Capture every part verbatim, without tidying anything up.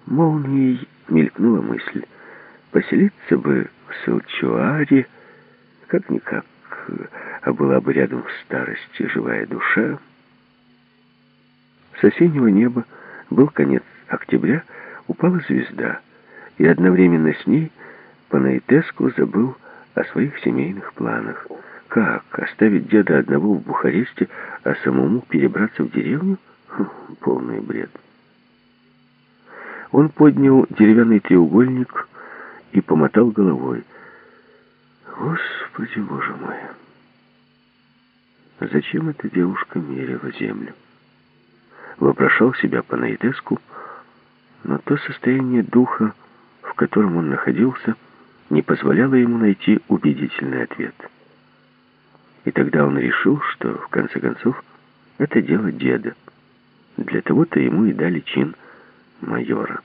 Молнией мелькнула мысль. Поселиться бы в Сылчуаре, как-никак, а была бы рядом в старости живая душа. С осеннего неба был конец октября, упала звезда, и одновременно с ней Панаитеску забыл о своих семейных планах. Как? Оставить деда одного в Бухаресте, а самому перебраться в деревню? Хм, полный бред. Он поднял деревянный треугольник и помотал головой. Господи, Боже мой! Зачем эта девушка мерила землю? Вопрошал себя Панаитеску, но то состояние духа, в котором он находился, не позволяло ему найти убедительный ответ. И тогда он решил, что, в конце концов, это дело деда. Для того-то ему и дали чин майора.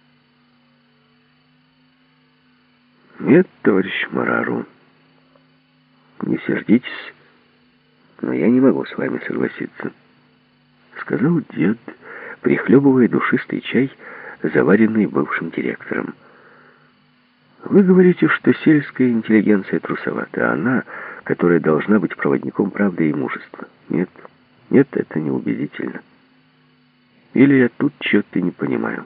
«Нет, товарищ Марару, не сердитесь, но я не могу с вами согласиться», — сказал дед, прихлебывая душистый чай, заваренный бывшим директором. «Вы говорите, что сельская интеллигенция трусовата, а она, которая должна быть проводником правды и мужества. Нет, нет, это неубедительно. Или я тут чего-то не понимаю».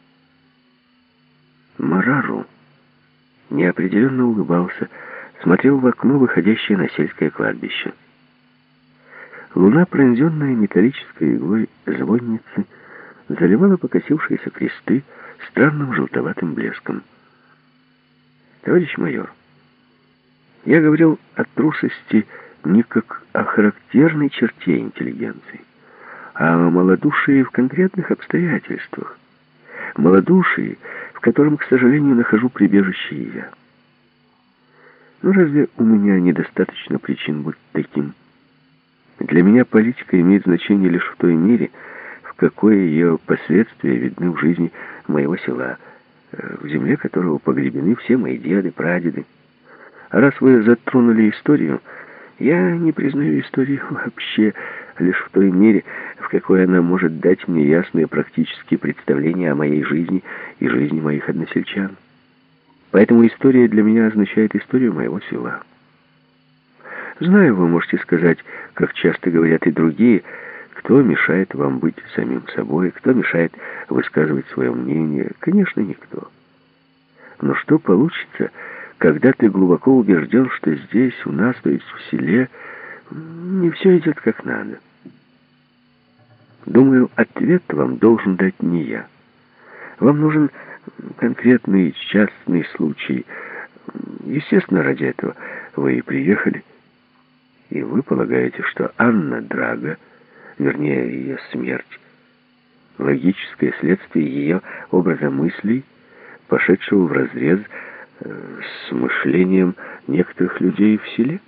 Марару неопределенно улыбался, смотрел в окно, выходящее на сельское кладбище. Луна, пронзенная металлической иглой звонницы, заливала покосившиеся кресты странным желтоватым блеском. «Товарищ майор, я говорил о трусости не как о характерной черте интеллигенции, а о малодушии в конкретных обстоятельствах. Малодушии, в котором, к сожалению, нахожу прибежище и я. Ну, разве у меня недостаточно причин быть таким? Для меня политика имеет значение лишь в той мере, в какой ее последствия видны в жизни моего села, в земле которого погребены все мои деды, прадеды. А раз вы затронули историю, я не признаю историю вообще, лишь в той мере, в какой она может дать мне ясные практические представления о моей жизни и жизни моих односельчан. Поэтому история для меня означает историю моего села. Знаю, вы можете сказать, как часто говорят и другие, кто мешает вам быть самим собой, кто мешает высказывать свое мнение. Конечно, никто. Но что получится, когда ты глубоко убежден, что здесь, у нас, то есть в селе, не все идет как надо? Думаю, ответ вам должен дать не я. Вам нужен конкретный частный случай. Естественно, ради этого вы и приехали. И вы полагаете, что Анна Драга, вернее, ее смерть, логическое следствие ее образа мыслей, пошедшего вразрез э, с мышлением некоторых людей в селе?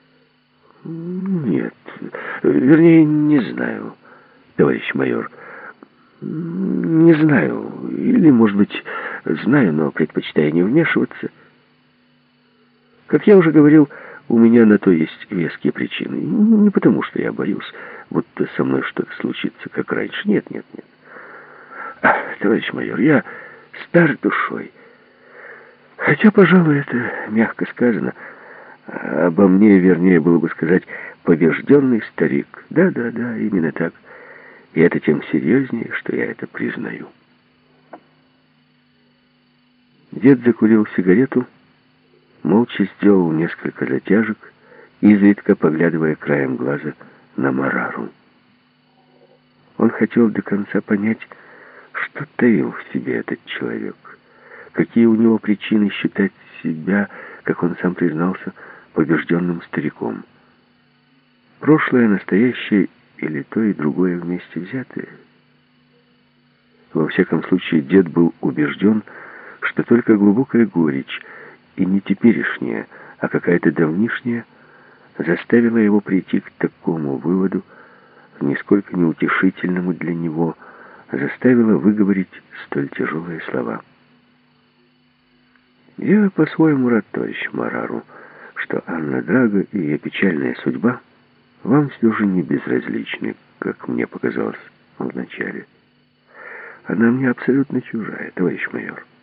Нет, вернее, не знаю, товарищ майор. Не знаю, или, может быть, знаю, но предпочитаю не вмешиваться. Как я уже говорил, у меня на то есть веские причины. Не потому, что я боюсь, будто со мной что-то случится, как раньше. Нет, нет, нет. Ах, товарищ майор, я стар душой. Хотя, пожалуй, это мягко сказано. Обо мне, вернее, было бы сказать, побежденный старик. Да, да, да, именно так. И это тем серьезнее, что я это признаю. Дед закурил сигарету, молча сделал несколько затяжек, изредка поглядывая краем глаза на Марару. Он хотел до конца понять, что таил в себе этот человек, какие у него причины считать себя, как он сам признался, побежденным стариком. Прошлое, настоящее или то и другое вместе взятое? Во всяком случае, дед был убежден, что только глубокая горечь, и не теперешняя, а какая-то давнишняя, заставила его прийти к такому выводу, нисколько неутешительному для него, заставила выговорить столь тяжелые слова. «Я по-своему рад, товарищ Марару, что Анна Драга и ее печальная судьба вам все же не безразличны, как мне показалось вначале. Она мне абсолютно чужая, товарищ майор.